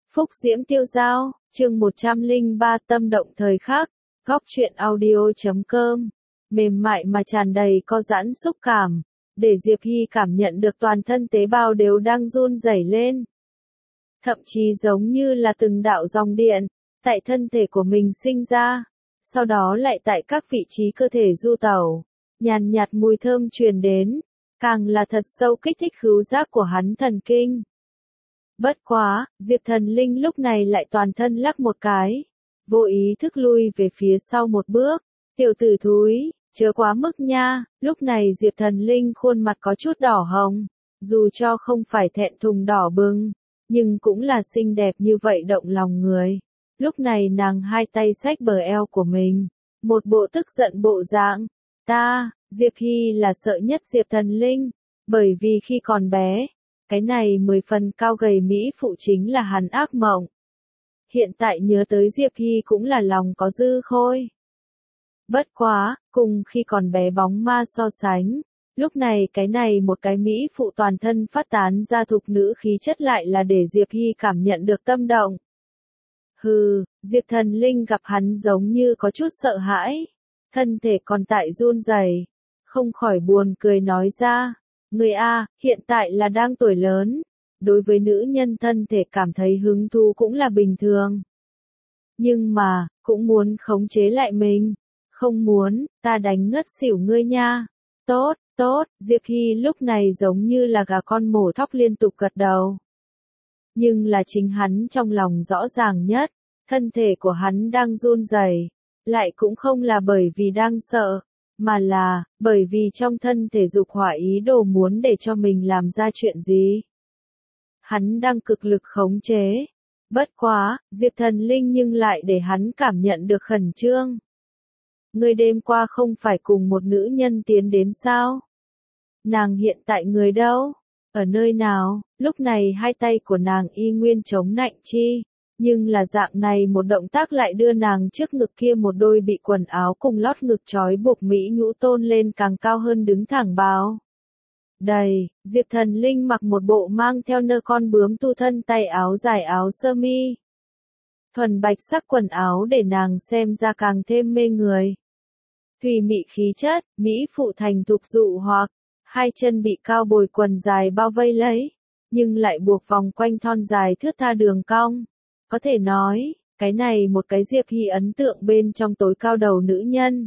Phúc Diễm Tiêu Dao, chương 103 tâm động thời khắc, góc truyện audio.com, mềm mại mà tràn đầy co giãn xúc cảm, để Diệp Hy cảm nhận được toàn thân tế bào đều đang run rẩy lên. Thậm chí giống như là từng đạo dòng điện, tại thân thể của mình sinh ra, sau đó lại tại các vị trí cơ thể du tẩu, nhàn nhạt mùi thơm truyền đến, càng là thật sâu kích thích khứu giác của hắn thần kinh. Bất quá, Diệp Thần Linh lúc này lại toàn thân lắc một cái, vô ý thức lui về phía sau một bước, tiểu tử thúi, chớ quá mức nha. Lúc này Diệp Thần Linh khuôn mặt có chút đỏ hồng, dù cho không phải thẹn thùng đỏ bừng, nhưng cũng là xinh đẹp như vậy động lòng người. Lúc này nàng hai tay xách bờ eo của mình, một bộ tức giận bộ dạng. Diệp Hy là sợ nhất Diệp Thần Linh, bởi vì khi còn bé, cái này 10 phần cao gầy mỹ phụ chính là hắn ác mộng. Hiện tại nhớ tới Diệp Hy cũng là lòng có dư khôi. Bất quá, cùng khi còn bé bóng ma so sánh, lúc này cái này một cái mỹ phụ toàn thân phát tán ra thục nữ khí chất lại là để Diệp Hy cảm nhận được tâm động. Hừ, Diệp Thần Linh gặp hắn giống như có chút sợ hãi, thân thể còn tại run rẩy, không khỏi buồn cười nói ra. Người A, hiện tại là đang tuổi lớn, đối với nữ nhân thân thể cảm thấy hứng thú cũng là bình thường. Nhưng mà, cũng muốn khống chế lại mình. Không muốn, ta đánh ngất xỉu ngươi nha. Tốt, Diệp Hy lúc này giống như là gà con mổ thóc liên tục gật đầu. Nhưng là chính hắn trong lòng rõ ràng nhất, thân thể của hắn đang run rẩy, lại cũng không là bởi vì đang sợ, mà là, bởi vì trong thân thể dục hỏa ý đồ muốn để cho mình làm ra chuyện gì. Hắn đang cực lực khống chế. Bất quá, Diệp Thần Linh nhưng lại để hắn cảm nhận được khẩn trương. Ngươi đêm qua không phải cùng một nữ nhân tiến đến sao? Nàng hiện tại người đâu? Ở nơi nào? Lúc này hai tay của nàng y nguyên chống nạnh chi. Nhưng là dạng này một động tác lại đưa nàng trước ngực kia một đôi bị quần áo cùng lót ngực trói buộc mỹ nhũ tôn lên càng cao hơn đứng thẳng bao. Diệp Thần Linh mặc một bộ mang theo nơ con bướm tu thân tay áo dài áo sơ mi. Thuần bạch sắc quần áo để nàng xem ra càng thêm mê người. Thùy mị khí chất, mỹ phụ thành thục dụ hoặc, hai chân bị cao bồi quần dài bao vây lấy, nhưng lại buộc vòng quanh thon dài thướt tha đường cong. Có thể nói, cái này một cái Diệp Hy ấn tượng bên trong tối cao đầu nữ nhân.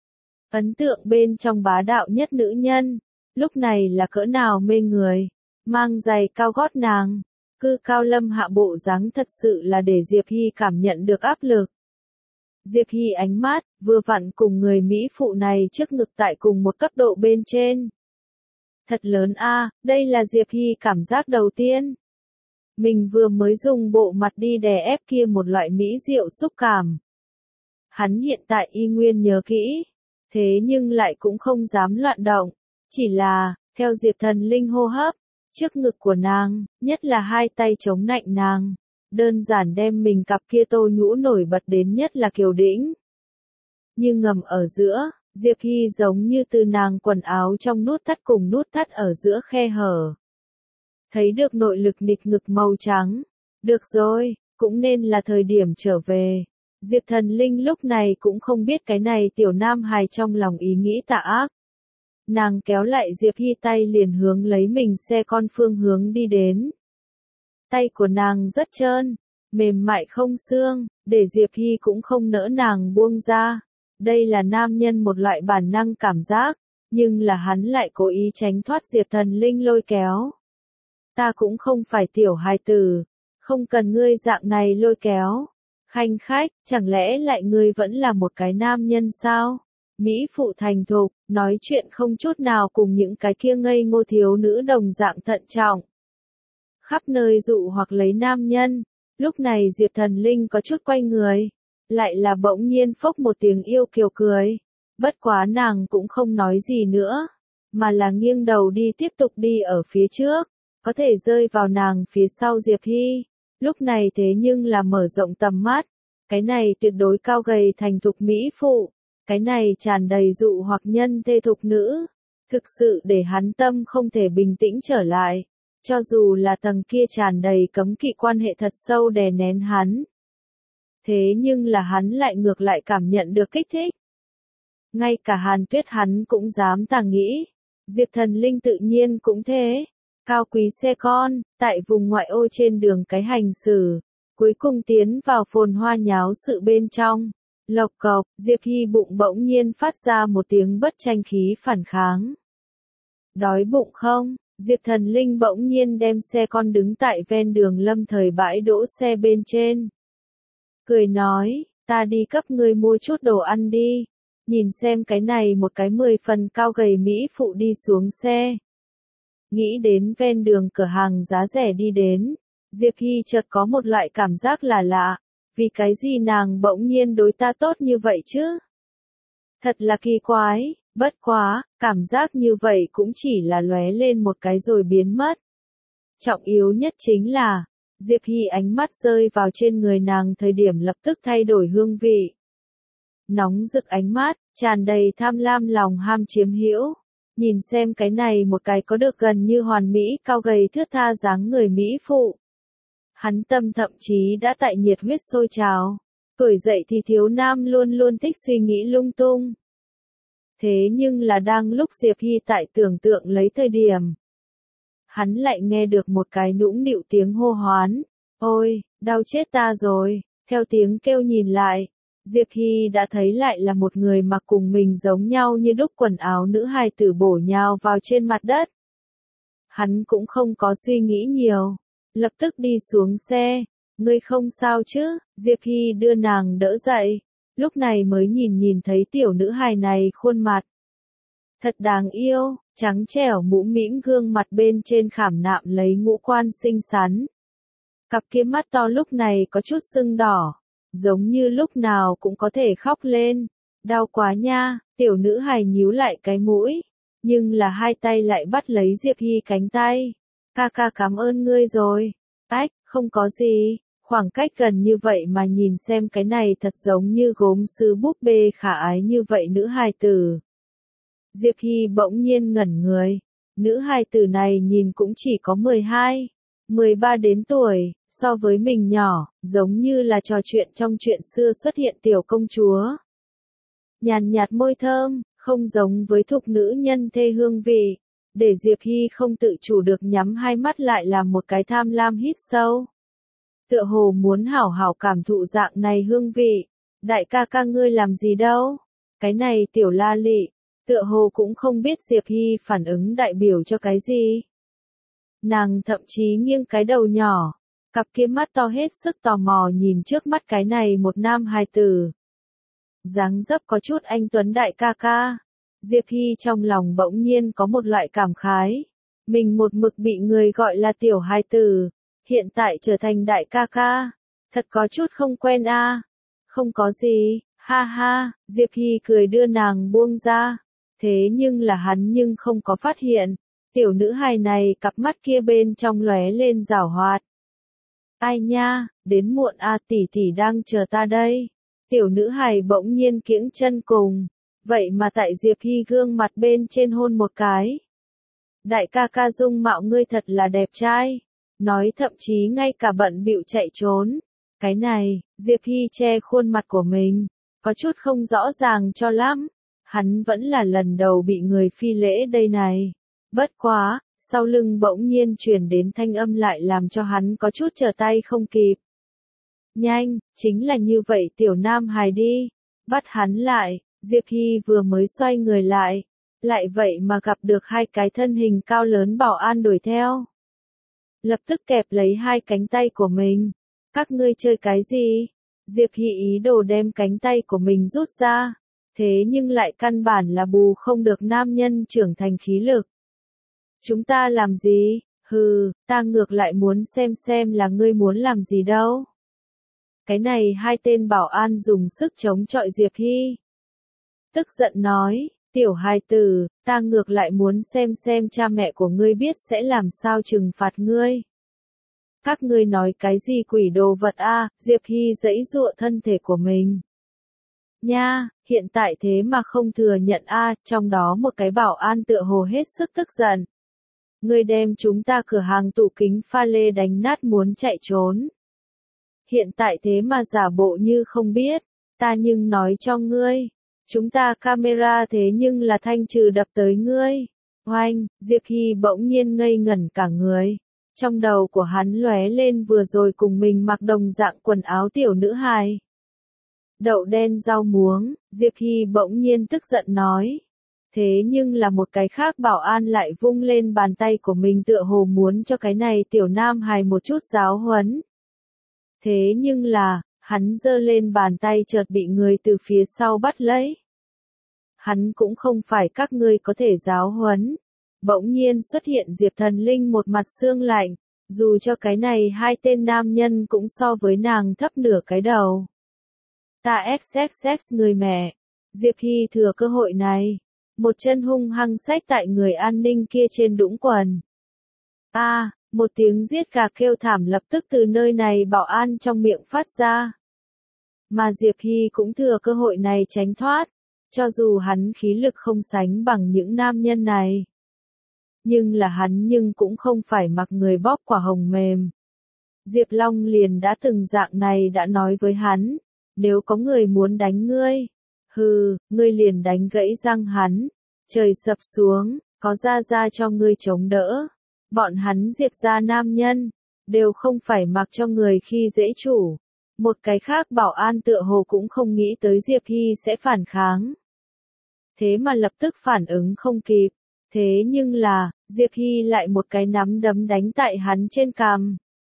Ấn tượng bên trong bá đạo nhất nữ nhân, lúc này là cỡ nào mê người, mang giày cao gót nàng, cư cao lâm hạ bộ dáng thật sự là để Diệp Hy cảm nhận được áp lực. Diệp Hy ánh mắt, vừa vặn cùng người Mỹ phụ này trước ngực tại cùng một cấp độ bên trên. Thật lớn a, đây là Diệp Hy cảm giác đầu tiên. Mình vừa mới dùng bộ mặt đi đè ép kia một loại mỹ diệu xúc cảm. Hắn hiện tại y nguyên nhớ kỹ, thế nhưng lại cũng không dám loạn động, chỉ là, theo Diệp Thần Linh hô hấp, trước ngực của nàng, nhất là hai tay chống nạnh nàng, đơn giản đem mình cặp kia tô nhũ nổi bật đến nhất là kiều đĩnh. Như ngầm ở giữa, Diệp Hy giống như từ nàng quần áo trong nút thắt cùng nút thắt ở giữa khe hở. Thấy được nội lực nịch ngực màu trắng. Được rồi, cũng nên là thời điểm trở về. Diệp Thần Linh lúc này cũng không biết cái này tiểu nam hài trong lòng ý nghĩ tà ác. Nàng kéo lại Diệp Hy tay liền hướng lấy mình xe con phương hướng đi đến. Tay của nàng rất trơn, mềm mại không xương, để Diệp Hy cũng không nỡ nàng buông ra. Đây là nam nhân một loại bản năng cảm giác, nhưng là hắn lại cố ý tránh thoát Diệp Thần Linh lôi kéo. Ta cũng không phải tiểu hài tử, không cần ngươi dạng này lôi kéo. Khanh khách, chẳng lẽ lại ngươi vẫn là một cái nam nhân sao? Mỹ phụ thành thục, nói chuyện không chút nào cùng những cái kia ngây ngô thiếu nữ đồng dạng thận trọng. Khắp nơi dụ hoặc lấy nam nhân, lúc này Diệp Thần Linh có chút quay người, lại là bỗng nhiên phốc một tiếng yêu kiều cười. Bất quá nàng cũng không nói gì nữa, mà là nghiêng đầu đi tiếp tục đi ở phía trước. Có thể rơi vào nàng phía sau Diệp Hy, lúc này thế nhưng là mở rộng tầm mắt, cái này tuyệt đối cao gầy thành thục mỹ phụ, cái này tràn đầy dụ hoặc nhân thê thục nữ, thực sự để hắn tâm không thể bình tĩnh trở lại, Cho dù là tầng kia tràn đầy cấm kỵ quan hệ thật sâu đè nén hắn. Thế nhưng là hắn lại ngược lại cảm nhận được kích thích. Ngay cả Hàn Tuyết hắn cũng dám tà nghĩ. Diệp Thần Linh tự nhiên cũng thế. Cao quý xe con, tại vùng ngoại ô trên đường cái hành xử. Cuối cùng tiến vào phồn hoa nháo sự bên trong. Lộc cộc, Diệp Hy bụng bỗng nhiên phát ra một tiếng bất tranh khí phản kháng. Đói bụng không? Diệp Thần Linh bỗng nhiên đem xe con đứng tại ven đường lâm thời bãi đỗ xe bên trên. Cười nói, ta đi cấp ngươi mua chút đồ ăn đi. Nhìn xem cái này một cái 10 phần cao gầy mỹ phụ đi xuống xe. Nghĩ đến ven đường cửa hàng giá rẻ đi đến. Diệp Hy chợt có một loại cảm giác là lạ. Vì cái gì nàng bỗng nhiên đối ta tốt như vậy chứ? Thật là kỳ quái, bất quá, cảm giác như vậy cũng chỉ là lóe lên một cái rồi biến mất. Trọng yếu nhất chính là, Diệp Hy ánh mắt rơi vào trên người nàng thời điểm lập tức thay đổi hương vị. Nóng rực ánh mắt, tràn đầy tham lam lòng ham chiếm hữu. Nhìn xem cái này một cái có được gần như hoàn mỹ cao gầy thướt tha dáng người mỹ phụ. Hắn tâm thậm chí đã tại nhiệt huyết sôi trào. Tuổi dậy thì thiếu nam luôn luôn thích suy nghĩ lung tung. Thế nhưng là đang lúc Diệp Hy tại tưởng tượng lấy thời điểm. Hắn lại nghe được một cái nũng nịu tiếng hô hoán. Ôi, đau chết ta rồi. Theo tiếng kêu nhìn lại. Diệp Hy đã thấy lại là một người mặc cùng mình giống nhau như đúc quần áo nữ hài tử bổ nhào vào trên mặt đất. Hắn cũng không có suy nghĩ nhiều. Lập tức đi xuống xe. Ngươi không sao chứ? Diệp Hy đưa nàng đỡ dậy. Lúc này mới nhìn thấy tiểu nữ hài này khuôn mặt. Thật đáng yêu, trắng trẻo mũm mĩm gương mặt bên trên khảm nạm lấy ngũ quan xinh xắn. Cặp kia mắt to lúc này có chút sưng đỏ. Giống như lúc nào cũng có thể khóc lên. Đau quá nha, tiểu nữ hài nhíu lại cái mũi. Nhưng là hai tay lại bắt lấy Diệp Hy cánh tay. Ca ca cảm ơn ngươi rồi. Ách, không có gì. Khoảng cách gần như vậy mà nhìn xem cái này thật giống như gốm sứ búp bê khả ái như vậy nữ hài tử. Diệp Hy bỗng nhiên ngẩn người. Nữ hài tử này nhìn cũng chỉ có 12, 13 đến tuổi, so với mình nhỏ, giống như là trò chuyện trong chuyện xưa xuất hiện tiểu công chúa. Nhàn nhạt môi thơm, không giống với thục nữ nhân thê hương vị. Để Diệp Hy không tự chủ được nhắm hai mắt lại làm một cái tham lam hít sâu. Tựa hồ muốn hảo hảo cảm thụ dạng này hương vị. Đại ca ca ngươi làm gì đâu? Cái này tiểu la lị. Tựa hồ cũng không biết Diệp Hy phản ứng đại biểu cho cái gì. Nàng thậm chí nghiêng cái đầu nhỏ. Cặp kia mắt to hết sức tò mò nhìn trước mắt cái này một nam hài tử. Dáng dấp có chút anh tuấn đại ca ca. Diệp Hy trong lòng bỗng nhiên có một loại cảm khái. Mình một mực bị người gọi là tiểu hài tử. Hiện tại trở thành đại ca ca. Thật có chút không quen a. Không có gì, ha ha, Diệp Hy cười đưa nàng buông ra. Thế nhưng là hắn nhưng không có phát hiện. Tiểu nữ hài này cặp mắt kia bên trong lóe lên giảo hoạt. Ai nha, đến muộn a, tỷ tỷ đang chờ ta đây. Tiểu nữ hài bỗng nhiên kiễng chân cùng. Vậy mà tại Diệp Hy gương mặt bên trên hôn một cái. Đại ca ca dung mạo ngươi thật là đẹp trai. Nói thậm chí ngay cả bận bịu chạy trốn. Cái này, Diệp Hy che khuôn mặt của mình. Có chút không rõ ràng cho lắm. Hắn vẫn là lần đầu bị người phi lễ đây này. Bất quá, sau lưng bỗng nhiên truyền đến thanh âm lại làm cho hắn có chút trở tay không kịp. Nhanh, chính là như vậy tiểu nam hài đi. Bắt hắn lại, Diệp Hy vừa mới xoay người lại. Lại vậy mà gặp được hai cái thân hình cao lớn bảo an đuổi theo. Lập tức kẹp lấy hai cánh tay của mình. Các ngươi chơi cái gì? Diệp Hy ý đồ đem cánh tay của mình rút ra. Thế nhưng lại căn bản là bù không được nam nhân trưởng thành khí lực. Chúng ta làm gì? Hừ, ta ngược lại muốn xem là ngươi muốn làm gì đâu. Cái này hai tên bảo an dùng sức chống chọi Diệp Hy. Tức giận nói, tiểu hài tử, ta ngược lại muốn xem cha mẹ của ngươi biết sẽ làm sao trừng phạt ngươi. Các ngươi nói cái gì quỷ đồ vật a? Diệp Hy giãy giụa thân thể của mình. Nha, hiện tại thế mà không thừa nhận a, trong đó một cái bảo an tựa hồ hết sức tức giận. Ngươi đem chúng ta cửa hàng tủ kính pha lê đánh nát muốn chạy trốn. Hiện tại thế mà giả bộ như không biết, ta nhưng nói cho ngươi, chúng ta camera thế nhưng là thanh trừ đập tới ngươi. Oanh, Diệp Hy bỗng nhiên ngây ngẩn cả người. Trong đầu của hắn lóe lên vừa rồi cùng mình mặc đồng dạng quần áo tiểu nữ hài. Đậu đen rau muống, Diệp Hy bỗng nhiên tức giận nói. Thế nhưng là một cái khác bảo an lại vung lên bàn tay của mình tựa hồ muốn cho cái này tiểu nam hài một chút giáo huấn. Thế nhưng là, hắn giơ lên bàn tay chợt bị người từ phía sau bắt lấy. Hắn cũng không phải các ngươi có thể giáo huấn. Bỗng nhiên xuất hiện Diệp Thần Linh một mặt xương lạnh, dù cho cái này hai tên nam nhân cũng so với nàng thấp nửa cái đầu. Ta xxx người mẹ. Diệp Hy thừa cơ hội này, một chân hung hăng xách tại người an ninh kia trên đũng quần. Một tiếng giết gà kêu thảm lập tức từ nơi này bảo an trong miệng phát ra. Mà Diệp Hy cũng thừa cơ hội này tránh thoát, cho dù hắn khí lực không sánh bằng những nam nhân này. Nhưng là hắn cũng không phải mặc người bóp quả hồng mềm. Diệp Long liền đã từng dạng này đã nói với hắn, nếu có người muốn đánh ngươi, ngươi liền đánh gãy răng hắn, trời sập xuống, có ra cho ngươi chống đỡ. Bọn hắn Diệp gia nam nhân, đều không phải mặc cho người khi dễ chủ. Một cái khác bảo an tựa hồ cũng không nghĩ tới Diệp Hy sẽ phản kháng. Thế mà lập tức phản ứng không kịp. Thế nhưng là, Diệp Hy lại một cái nắm đấm đánh tại hắn trên cằm.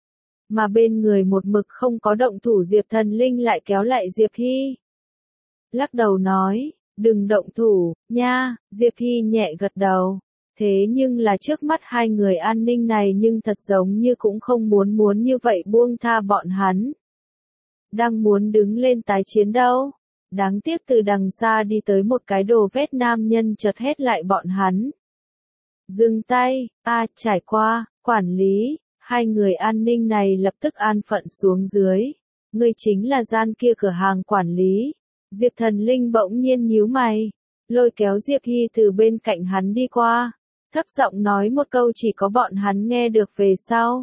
Mà bên người một mực không có động thủ Diệp Thần Linh lại kéo lại Diệp Hy. Lắc đầu nói, đừng động thủ, nha, Diệp Hy nhẹ gật đầu. Thế nhưng là trước mắt hai người an ninh này nhưng thật giống như cũng không muốn như vậy buông tha bọn hắn. Đang muốn đứng lên tái chiến đâu. Đáng tiếc từ đằng xa đi tới một cái đồ vét nam nhân chợt hét lại bọn hắn. Dừng tay, trải qua, quản lý, hai người an ninh này lập tức an phận xuống dưới. Ngươi chính là gian kia cửa hàng quản lý. Diệp Thần Linh bỗng nhiên nhíu mày, lôi kéo Diệp Hy từ bên cạnh hắn đi qua, thấp giọng nói một câu chỉ có bọn hắn nghe được về sau.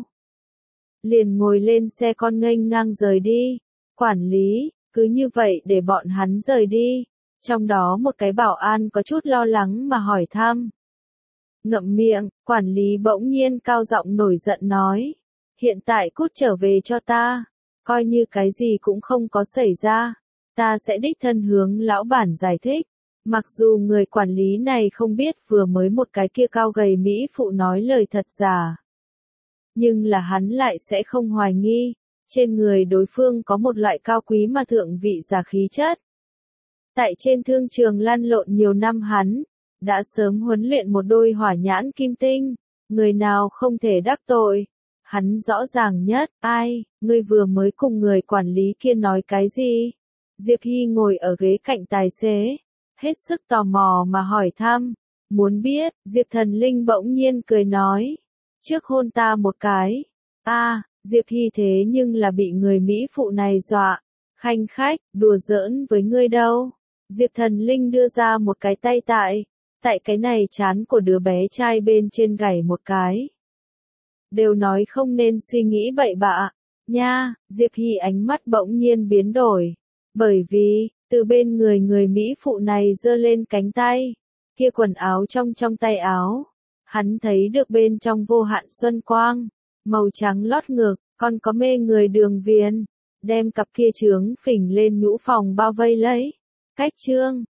Liền ngồi lên xe con nghênh ngang rời đi. Quản lý, cứ như vậy để bọn hắn rời đi. Trong đó một cái bảo an có chút lo lắng mà hỏi thăm. Ngậm miệng, quản lý bỗng nhiên cao giọng nổi giận nói. Hiện tại cút trở về cho ta. Coi như cái gì cũng không có xảy ra. Ta sẽ đích thân hướng lão bản giải thích. Mặc dù người quản lý này không biết vừa mới một cái kia cao gầy Mỹ phụ nói lời thật giả. Nhưng là hắn lại sẽ không hoài nghi. Trên người đối phương có một loại cao quý mà thượng vị giả khí chất. Tại trên thương trường lăn lộn nhiều năm hắn, đã sớm huấn luyện một đôi hỏa nhãn kim tinh, người nào không thể đắc tội. Hắn rõ ràng nhất, ngươi vừa mới cùng người quản lý kia nói cái gì? Diệp Hy ngồi ở ghế cạnh tài xế, hết sức tò mò mà hỏi thăm. Muốn biết, Diệp Thần Linh bỗng nhiên cười nói. Trước hôn ta một cái. Diệp Hy thế nhưng là bị người Mỹ phụ này dọa. Khanh khách, đùa giỡn với ngươi đâu. Diệp Thần Linh đưa ra một cái tay tại cái này trán của đứa bé trai bên trên gảy một cái. Đều nói không nên suy nghĩ bậy bạ. Nha, Diệp Hy ánh mắt bỗng nhiên biến đổi. Bởi vì, từ bên người Mỹ phụ này giơ lên cánh tay. Kia quần áo trong tay áo. Hắn thấy được bên trong vô hạn xuân quang. Màu trắng lót ngực, còn có mê người đường viền. Đem cặp kia trướng phình lên nhũ phòng bao vây lấy. Cách chương.